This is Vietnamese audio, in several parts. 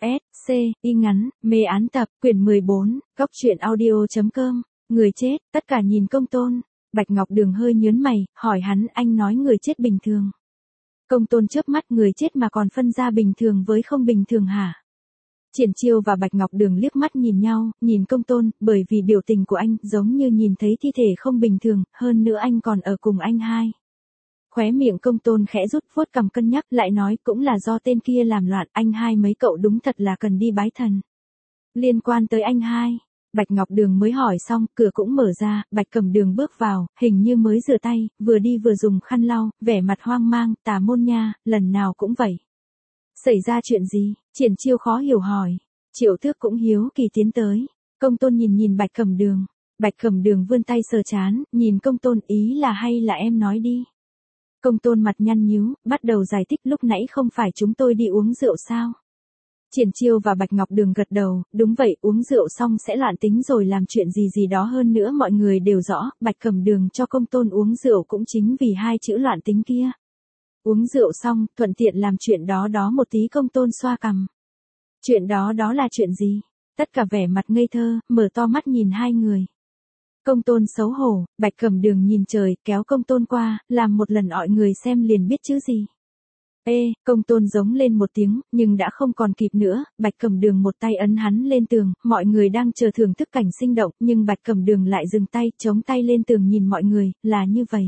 S, C, y ngắn, mê án tập, quyển 14, góc truyện audio.com, người chết, tất cả nhìn Công Tôn. Bạch Ngọc Đường hơi nhớn mày, hỏi hắn, anh nói người chết bình thường. Công Tôn chớp mắt, người chết mà còn phân ra bình thường với không bình thường hả? Triển Chiêu và Bạch Ngọc Đường liếc mắt nhìn nhau, nhìn Công Tôn, bởi vì biểu tình của anh giống như nhìn thấy thi thể không bình thường, hơn nữa anh còn ở cùng anh hai. Khóe miệng Công Tôn khẽ rút, vuốt cằm cân nhắc, lại nói cũng là do tên kia làm loạn, anh hai mấy cậu đúng thật là cần đi bái thần. Liên quan tới anh hai, Bạch Ngọc Đường mới hỏi xong, cửa cũng mở ra, Bạch Cẩm Đường bước vào, hình như mới rửa tay, vừa đi vừa dùng khăn lau, vẻ mặt hoang mang, tà môn nha, lần nào cũng vậy. Xảy ra chuyện gì? Triển Chiêu khó hiểu hỏi. Triệu Tước cũng hiếu kỳ tiến tới. Công Tôn nhìn Bạch Cẩm Đường. Bạch Cẩm Đường vươn tay sờ trán, nhìn Công Tôn, ý là hay là em nói đi. Công Tôn mặt nhăn nhíu, bắt đầu giải thích, lúc nãy không phải chúng tôi đi uống rượu sao? Triển Chiêu và Bạch Ngọc Đường gật đầu, đúng vậy, uống rượu xong sẽ loạn tính rồi làm chuyện gì đó, hơn nữa mọi người đều rõ, Bạch Cẩm Đường cho Công Tôn uống rượu cũng chính vì hai chữ loạn tính kia. Uống rượu xong, thuận tiện làm chuyện đó một tí. Công Tôn xoa cằm. Chuyện đó là chuyện gì? Tất cả vẻ mặt ngây thơ, mở to mắt nhìn hai người. Công Tôn xấu hổ, Bạch Cẩm Đường nhìn trời, kéo Công Tôn qua, làm một lần mọi người xem liền biết chứ gì. Công Tôn giống lên một tiếng, nhưng đã không còn kịp nữa, Bạch Cẩm Đường một tay ấn hắn lên tường, mọi người đang chờ thưởng thức cảnh sinh động, nhưng Bạch Cẩm Đường lại dừng tay, chống tay lên tường nhìn mọi người, là như vậy.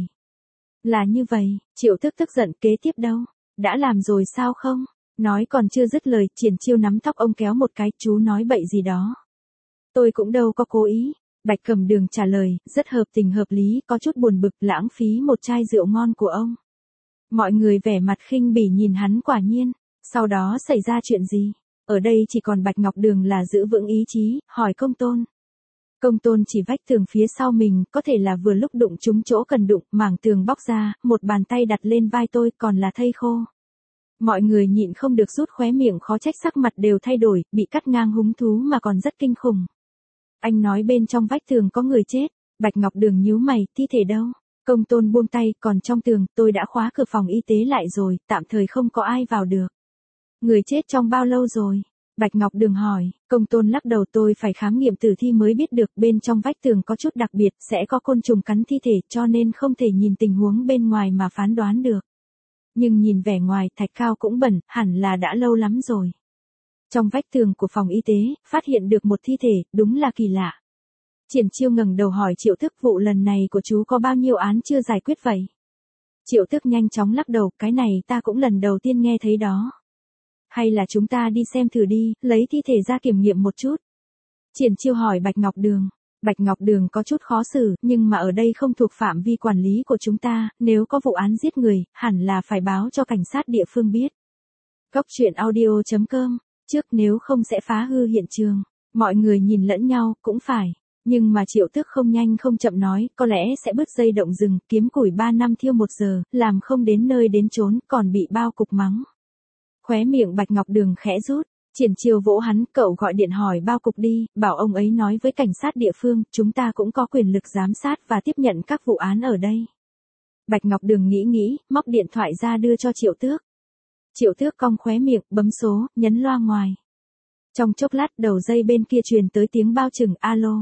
Là như vậy, Triệu Tước tức giận, kế tiếp đâu? Đã làm rồi sao không? Nói còn chưa dứt lời, Triển Chiêu nắm tóc ông kéo một cái, chú nói bậy gì đó. Tôi cũng đâu có cố ý. Bạch Cẩm Đường trả lời, rất hợp tình hợp lý, có chút buồn bực, lãng phí một chai rượu ngon của ông. Mọi người vẻ mặt khinh bỉ nhìn hắn, quả nhiên. Sau đó xảy ra chuyện gì? Ở đây chỉ còn Bạch Ngọc Đường là giữ vững ý chí, hỏi Công Tôn. Công Tôn chỉ vách tường phía sau mình, có thể là vừa lúc đụng trúng chỗ cần đụng, mảng tường bóc ra, một bàn tay đặt lên vai tôi, còn là thây khô. Mọi người nhịn không được rút khóe miệng, khó trách sắc mặt đều thay đổi, bị cắt ngang húng thú mà còn rất kinh khủng. Anh nói bên trong vách tường có người chết. Bạch Ngọc Đường nhíu mày, thi thể đâu? Công Tôn buông tay, còn trong tường, tôi đã khóa cửa phòng y tế lại rồi, tạm thời không có ai vào được. Người chết trong bao lâu rồi? Bạch Ngọc Đường hỏi. Công Tôn lắc đầu, tôi phải khám nghiệm tử thi mới biết được, bên trong vách tường có chút đặc biệt, sẽ có côn trùng cắn thi thể, cho nên không thể nhìn tình huống bên ngoài mà phán đoán được. Nhưng nhìn vẻ ngoài, thạch cao cũng bẩn, hẳn là đã lâu lắm rồi. Trong vách tường của phòng y tế, phát hiện được một thi thể, đúng là kỳ lạ. Triển Chiêu ngẩng đầu hỏi Triệu Tước, vụ lần này của chú có bao nhiêu án chưa giải quyết vậy? Triệu Tước nhanh chóng lắc đầu, cái này ta cũng lần đầu tiên nghe thấy đó. Hay là chúng ta đi xem thử đi, lấy thi thể ra kiểm nghiệm một chút. Triển Chiêu hỏi Bạch Ngọc Đường. Bạch Ngọc Đường có chút khó xử, nhưng mà ở đây không thuộc phạm vi quản lý của chúng ta, nếu có vụ án giết người, hẳn là phải báo cho cảnh sát địa phương biết. Góc truyện audio.com, trước nếu không sẽ phá hư hiện trường. Mọi người nhìn lẫn nhau, cũng phải. Nhưng mà Triệu Tước không nhanh không chậm nói, có lẽ sẽ bứt dây động rừng, kiếm củi 3 năm thiêu 1 giờ, làm không đến nơi đến chốn, còn bị bao cục mắng. Khóe miệng Bạch Ngọc Đường khẽ rút. Triển Chiêu vỗ hắn, cậu gọi điện hỏi bao cục đi, bảo ông ấy nói với cảnh sát địa phương, chúng ta cũng có quyền lực giám sát và tiếp nhận các vụ án ở đây. Bạch Ngọc Đường nghĩ, móc điện thoại ra đưa cho Triệu Tước. Triệu Tước cong khóe miệng, bấm số, nhấn loa ngoài. Trong chốc lát, đầu dây bên kia truyền tới tiếng bao trừng, alo.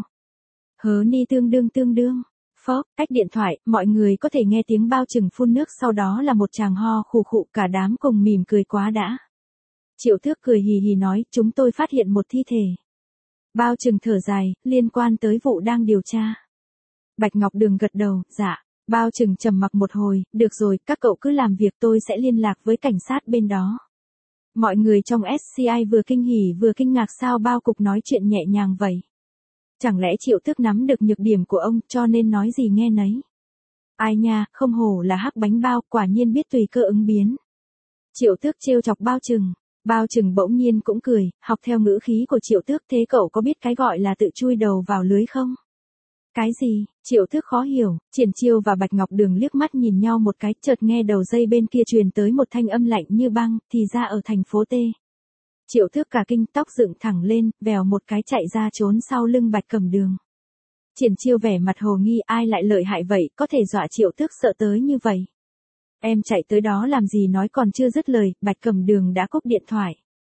Hớ ni tương đương. Phóp, cách điện thoại, mọi người có thể nghe tiếng bao trừng phun nước, sau đó là một tràng ho khụ khụ, cả đám cùng mỉm cười quá đã. Triệu Tước cười hì hì nói, chúng tôi phát hiện một thi thể. Bao trừng thở dài, liên quan tới vụ đang điều tra. Bạch Ngọc Đường gật đầu, dạ. Bao trừng trầm mặc một hồi, được rồi, các cậu cứ làm việc, tôi sẽ liên lạc với cảnh sát bên đó. Mọi người trong SCI vừa kinh hỉ vừa kinh ngạc, sao bao cục nói chuyện nhẹ nhàng vậy? Chẳng lẽ Triệu Tước nắm được nhược điểm của ông, cho nên nói gì nghe nấy? Ai nha, không hổ là hắc bánh bao, quả nhiên biết tùy cơ ứng biến. Triệu Tước trêu chọc bao trừng. Bao trừng bỗng nhiên cũng cười, học theo ngữ khí của Triệu Tước, thế cậu có biết cái gọi là tự chui đầu vào lưới không? Cái gì? Triệu Tước khó hiểu. Triển Chiêu và Bạch Ngọc Đường liếc mắt nhìn nhau một cái, chợt nghe đầu dây bên kia truyền tới một thanh âm lạnh như băng, thì ra ở thành phố T. Triệu Tước cả kinh, tóc dựng thẳng lên, vèo một cái chạy ra trốn sau lưng Bạch Cẩm Đường. Triển Chiêu vẻ mặt hồ nghi, ai lại lợi hại vậy, có thể dọa Triệu Tước sợ tới như vậy. Em chạy tới đó làm gì, nói còn chưa dứt lời, Bạch Cẩm Đường đã cúp điện thoại.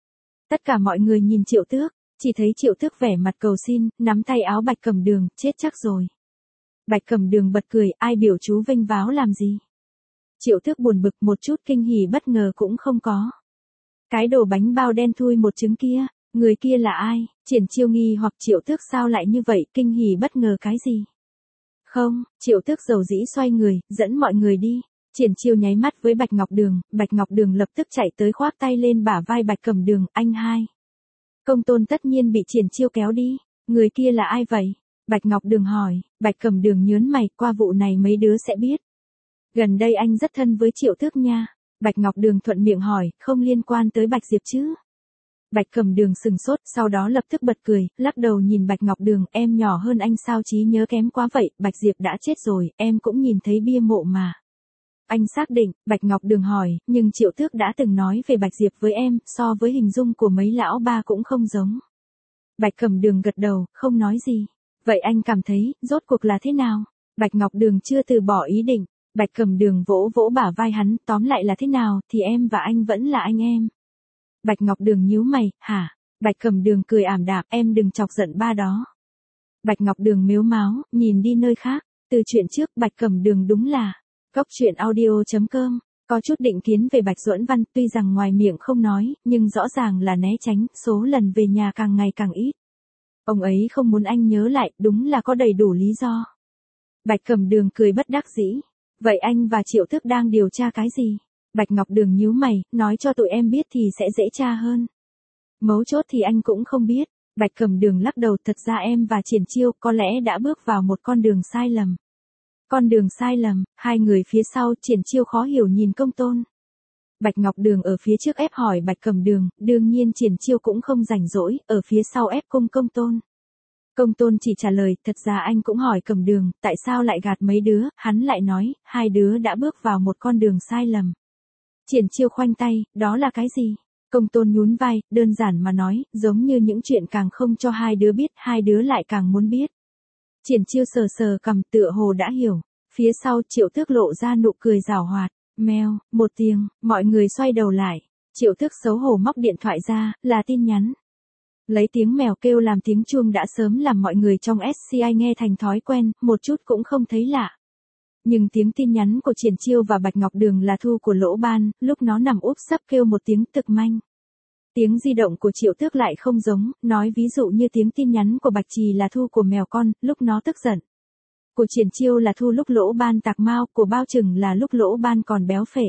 Tất cả mọi người nhìn Triệu Tước, chỉ thấy Triệu Tước vẻ mặt cầu xin, nắm tay áo Bạch Cẩm Đường, chết chắc rồi. Bạch Cẩm Đường bật cười, ai biểu chú vênh váo làm gì? Triệu Tước buồn bực, một chút kinh hỉ bất ngờ cũng không có. Cái đồ bánh bao đen thui một trứng kia, người kia là ai? Triển Chiêu nghi hoặc Triệu Tước sao lại như vậy, kinh hỉ bất ngờ cái gì? Không, Triệu Tước dầu dĩ xoay người, dẫn mọi người đi. Triển Chiêu nháy mắt với Bạch Ngọc Đường lập tức chạy tới khoác tay lên bả vai Bạch Cẩm Đường, anh hai. Công tôn tất nhiên bị Triển Chiêu kéo đi, người kia là ai vậy? Bạch Ngọc Đường hỏi, Bạch Cẩm Đường nhớn mày, qua vụ này mấy đứa sẽ biết. Gần đây anh rất thân với Triệu Tước nha. Bạch Ngọc Đường thuận miệng hỏi, không liên quan tới Bạch Diệp chứ? Bạch Cẩm Đường sừng sốt, sau đó lập tức bật cười, lắc đầu nhìn Bạch Ngọc Đường, em nhỏ hơn anh sao trí nhớ kém quá vậy, Bạch Diệp đã chết rồi, em cũng nhìn thấy bia mộ mà. Anh xác định, Bạch Ngọc Đường hỏi, nhưng Triệu Tước đã từng nói về Bạch Diệp với em, so với hình dung của mấy lão ba cũng không giống. Bạch Cẩm Đường gật đầu, không nói gì. Vậy anh cảm thấy, rốt cuộc là thế nào? Bạch Ngọc Đường chưa từ bỏ ý định. Bạch Cẩm Đường vỗ vỗ bả vai hắn, tóm lại là thế nào, thì em và anh vẫn là anh em. Bạch Ngọc Đường nhíu mày, hả? Bạch Cẩm Đường cười ảm đạm, em đừng chọc giận ba đó. Bạch Ngọc Đường mếu máo, nhìn đi nơi khác. Từ chuyện trước, Bạch Cẩm Đường đúng là goctruyện.audio.com, có chút định kiến về Bạch Duẫn Văn, tuy rằng ngoài miệng không nói, nhưng rõ ràng là né tránh, số lần về nhà càng ngày càng ít. Ông ấy không muốn anh nhớ lại, đúng là có đầy đủ lý do. Bạch Cẩm Đường cười bất đắc dĩ. Vậy anh và Triệu Tước đang điều tra cái gì? Bạch Ngọc Đường nhíu mày, nói cho tụi em biết thì sẽ dễ tra hơn. Mấu chốt thì anh cũng không biết. Bạch Cẩm Đường lắc đầu, thật ra em và Triển Chiêu có lẽ đã bước vào một con đường sai lầm. Con đường sai lầm, hai người phía sau, Triển Chiêu khó hiểu nhìn Công Tôn. Bạch Ngọc Đường ở phía trước ép hỏi Bạch Cẩm Đường, đương nhiên Triển Chiêu cũng không rảnh rỗi, ở phía sau ép cung Công Tôn. Công Tôn chỉ trả lời, thật ra anh cũng hỏi Cẩm Đường, tại sao lại gạt mấy đứa, hắn lại nói, hai đứa đã bước vào một con đường sai lầm. Triển Chiêu khoanh tay, đó là cái gì? Công Tôn nhún vai, đơn giản mà nói, giống như những chuyện càng không cho hai đứa biết, hai đứa lại càng muốn biết. Triển Chiêu sờ sờ cằm, tựa hồ đã hiểu. Phía sau, Triệu Tước lộ ra nụ cười giảo hoạt. Mèo, một tiếng, mọi người xoay đầu lại. Triệu Tước xấu hổ móc điện thoại ra, là tin nhắn. Lấy tiếng mèo kêu làm tiếng chuông đã sớm làm mọi người trong SCI nghe thành thói quen, một chút cũng không thấy lạ. Nhưng tiếng tin nhắn của Triển Chiêu và Bạch Ngọc Đường là thu của Lỗ Ban, lúc nó nằm úp sấp kêu một tiếng tực manh. Tiếng di động của Triệu Tước lại không giống, nói ví dụ như tiếng tin nhắn của Bạch Trì là thu của mèo con, lúc nó tức giận. Của Triển Chiêu là thu lúc Lỗ Ban tạc mao, của Bao Trừng là lúc Lỗ Ban còn béo phệ.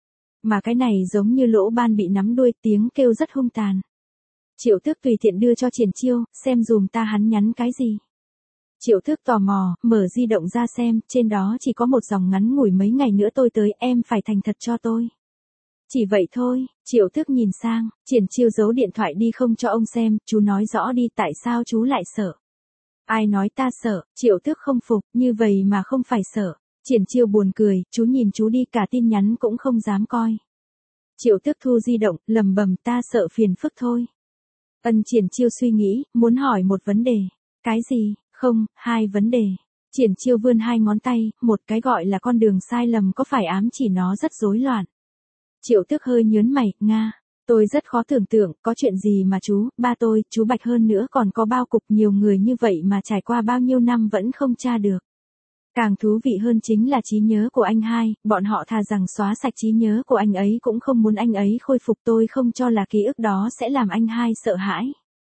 Mà cái này giống như Lỗ Ban bị nắm đuôi, tiếng kêu rất hung tàn. Triệu Tước tùy tiện đưa cho Triển Chiêu, xem dùm ta hắn nhắn cái gì. Triệu Tước tò mò, mở di động ra xem, trên đó chỉ có một dòng ngắn ngủi mấy ngày nữa tôi tới, em phải thành thật cho tôi. Chỉ vậy thôi, Triệu Tước nhìn sang, Triển Chiêu giấu điện thoại đi không cho ông xem, chú nói rõ đi tại sao chú lại sợ. Ai nói ta sợ, Triệu Tước không phục, như vậy mà không phải sợ. Triển Chiêu buồn cười, chú nhìn chú đi cả tin nhắn cũng không dám coi. Triệu Tước thu di động, lầm bầm ta sợ phiền phức thôi. Triển Chiêu suy nghĩ, muốn hỏi một vấn đề. Cái gì? Không, hai vấn đề. Triển Chiêu vươn hai ngón tay, một cái gọi là con đường sai lầm có phải ám chỉ nó rất rối loạn. Triệu Tước hơi nhớn mày, Nga. Tôi rất khó tưởng tượng, có chuyện gì mà chú, ba tôi, chú Bạch hơn nữa còn có bao cục nhiều người như vậy mà trải qua bao nhiêu năm vẫn không tra được. Càng thú vị hơn chính là trí nhớ của anh hai, bọn họ thà rằng xóa sạch trí nhớ của anh ấy cũng không muốn anh ấy khôi phục, tôi không cho là ký ức đó sẽ làm anh hai sợ hãi.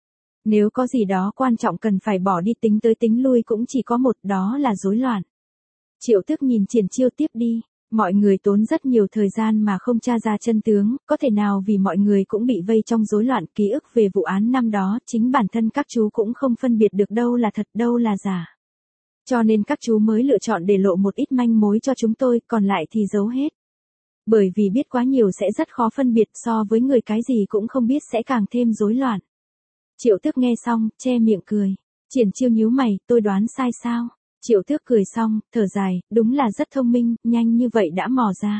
Nếu có gì đó quan trọng cần phải bỏ đi tính tới tính lui cũng chỉ có một, đó là rối loạn. Triệu Tước nhìn Triển Chiêu tiếp đi. Mọi người tốn rất nhiều thời gian mà không tra ra chân tướng, có thể nào vì mọi người cũng bị vây trong rối loạn ký ức về vụ án năm đó, chính bản thân các chú cũng không phân biệt được đâu là thật đâu là giả. Cho nên các chú mới lựa chọn để lộ một ít manh mối cho chúng tôi, còn lại thì giấu hết. Bởi vì biết quá nhiều sẽ rất khó phân biệt, so với người cái gì cũng không biết sẽ càng thêm rối loạn. Triệu Tước nghe xong, che miệng cười. Triển Chiêu nhíu mày, tôi đoán sai sao? Triệu Tước cười xong, thở dài, đúng là rất thông minh, nhanh như vậy đã mò ra.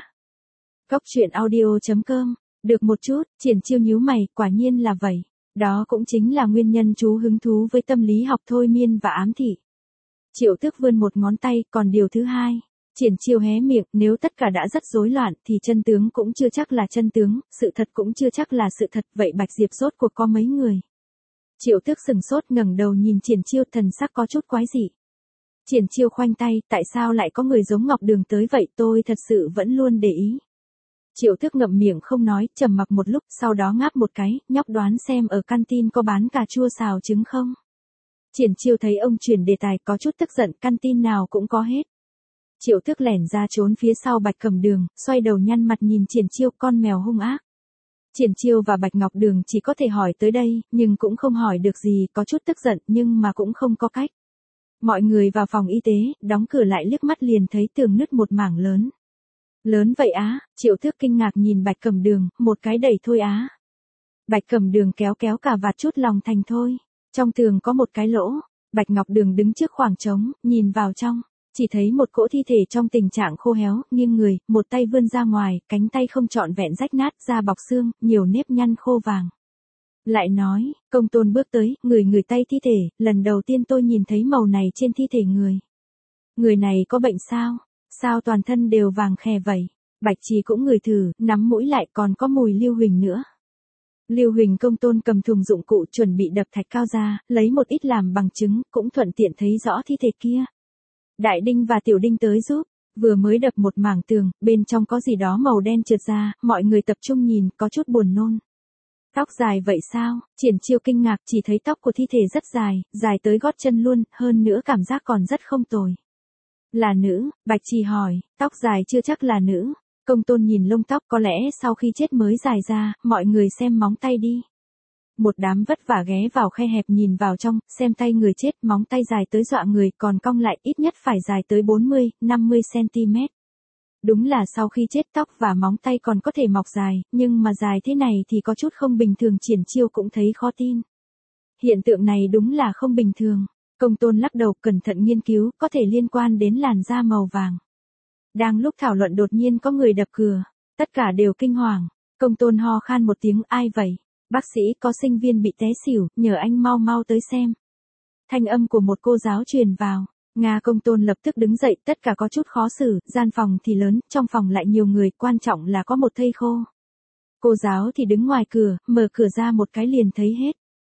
Goctruyện.audio.com, được một chút, Triển Chiêu nhíu mày, quả nhiên là vậy. Đó cũng chính là nguyên nhân chú hứng thú với tâm lý học thôi miên và ám thị. Triệu Tước vươn một ngón tay, còn điều thứ hai. Triển Chiêu hé miệng, nếu tất cả đã rất rối loạn thì chân tướng cũng chưa chắc là chân tướng, sự thật cũng chưa chắc là sự thật, vậy Bạch Diệp rốt cuộc có mấy người? Triệu Tước sừng sốt ngẩng đầu nhìn Triển Chiêu, thần sắc có chút quái dị. Triển Chiêu khoanh tay, tại sao lại có người giống Ngọc Đường tới vậy, tôi thật sự vẫn luôn để ý. Triệu Tước ngậm miệng không nói, trầm mặc một lúc, sau đó ngáp một cái, nhóc đoán xem ở canteen có bán cà chua xào trứng không? Triển Chiêu thấy ông chuyển đề tài có chút tức giận, canteen nào cũng có hết. Triệu Tước lẻn ra trốn phía sau Bạch Cẩm Đường, xoay đầu nhăn mặt nhìn Triển Chiêu, con mèo hung ác. Triển Chiêu và Bạch Ngọc Đường chỉ có thể hỏi tới đây, nhưng cũng không hỏi được gì, có chút tức giận nhưng mà cũng không có cách. Mọi người vào phòng y tế, đóng cửa lại, liếc mắt liền thấy tường nứt một mảng lớn. Lớn vậy á? Triệu Tước kinh ngạc nhìn Bạch Cẩm Đường, một cái đẩy thôi á. Bạch Cẩm Đường kéo kéo cà vạt, chút lòng thành thôi. Trong tường có một cái lỗ. Bạch Ngọc Đường đứng trước khoảng trống, nhìn vào trong. Chỉ thấy một cỗ thi thể trong tình trạng khô héo, nghiêng người, một tay vươn ra ngoài, cánh tay không trọn vẹn rách nát, da bọc xương, nhiều nếp nhăn khô vàng. Lại nói, Công Tôn bước tới, người tay thi thể, lần đầu tiên tôi nhìn thấy màu này trên thi thể người. Người này có bệnh sao? Sao toàn thân đều vàng khè vậy? Bạch Trì cũng ngửi thử, nắm mũi lại, còn có mùi Lưu Huỳnh nữa. Lưu Huỳnh. Công Tôn cầm thùng dụng cụ chuẩn bị đập thạch cao ra, lấy một ít làm bằng chứng, cũng thuận tiện thấy rõ thi thể kia. Đại Đinh và Tiểu Đinh tới giúp, vừa mới đập một mảng tường, bên trong có gì đó màu đen trượt ra, mọi người tập trung nhìn, có chút buồn nôn. Tóc dài vậy sao? Triển Chiêu kinh ngạc, chỉ thấy tóc của thi thể rất dài, dài tới gót chân luôn, hơn nữa cảm giác còn rất không tồi. Là nữ? Bạch Trì hỏi, tóc dài chưa chắc là nữ. Công Tôn nhìn lông tóc, có lẽ sau khi chết mới dài ra, mọi người xem móng tay đi. Một đám vất vả ghé vào khe hẹp nhìn vào trong, xem tay người chết, móng tay dài tới dọa người, còn cong lại, ít nhất phải dài tới 40, 50 cm. Đúng là sau khi chết tóc và móng tay còn có thể mọc dài, nhưng mà dài thế này thì có chút không bình thường, Triển Chiêu cũng thấy khó tin. Hiện tượng này đúng là không bình thường. Công Tôn lắc đầu, cẩn thận nghiên cứu, có thể liên quan đến làn da màu vàng. Đang lúc thảo luận đột nhiên có người đập cửa, tất cả đều kinh hoàng. Công Tôn ho khan một tiếng, ai vậy? Bác sĩ, có sinh viên bị té xỉu, nhờ anh mau mau tới xem. Thanh âm của một cô giáo truyền vào. Công Tôn lập tức đứng dậy, tất cả có chút khó xử, gian phòng thì lớn, trong phòng lại nhiều người, quan trọng là có một thây khô. Cô giáo thì đứng ngoài cửa, mở cửa ra một cái liền thấy hết.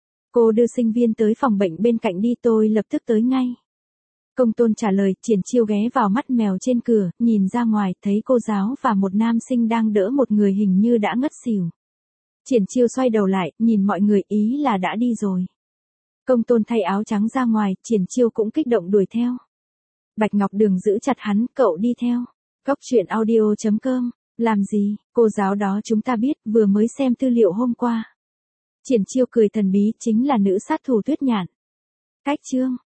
Cô đưa sinh viên tới phòng bệnh bên cạnh đi, tôi lập tức tới ngay. Công Tôn trả lời. Triển Chiêu ghé vào mắt mèo trên cửa, nhìn ra ngoài, thấy cô giáo và một nam sinh đang đỡ một người hình như đã ngất xỉu. Triển Chiêu xoay đầu lại, nhìn mọi người, ý là đã đi rồi. Công Tôn thay áo trắng ra ngoài, Triển Chiêu cũng kích động đuổi theo. Bạch Ngọc Đường giữ chặt hắn, cậu đi theo. Cóc truyện audio.com, làm gì? Cô giáo đó chúng ta biết, vừa mới xem tư liệu hôm qua. Triển Chiêu cười thần bí, chính là nữ sát thủ Tuyết Nhạn. Cách chương.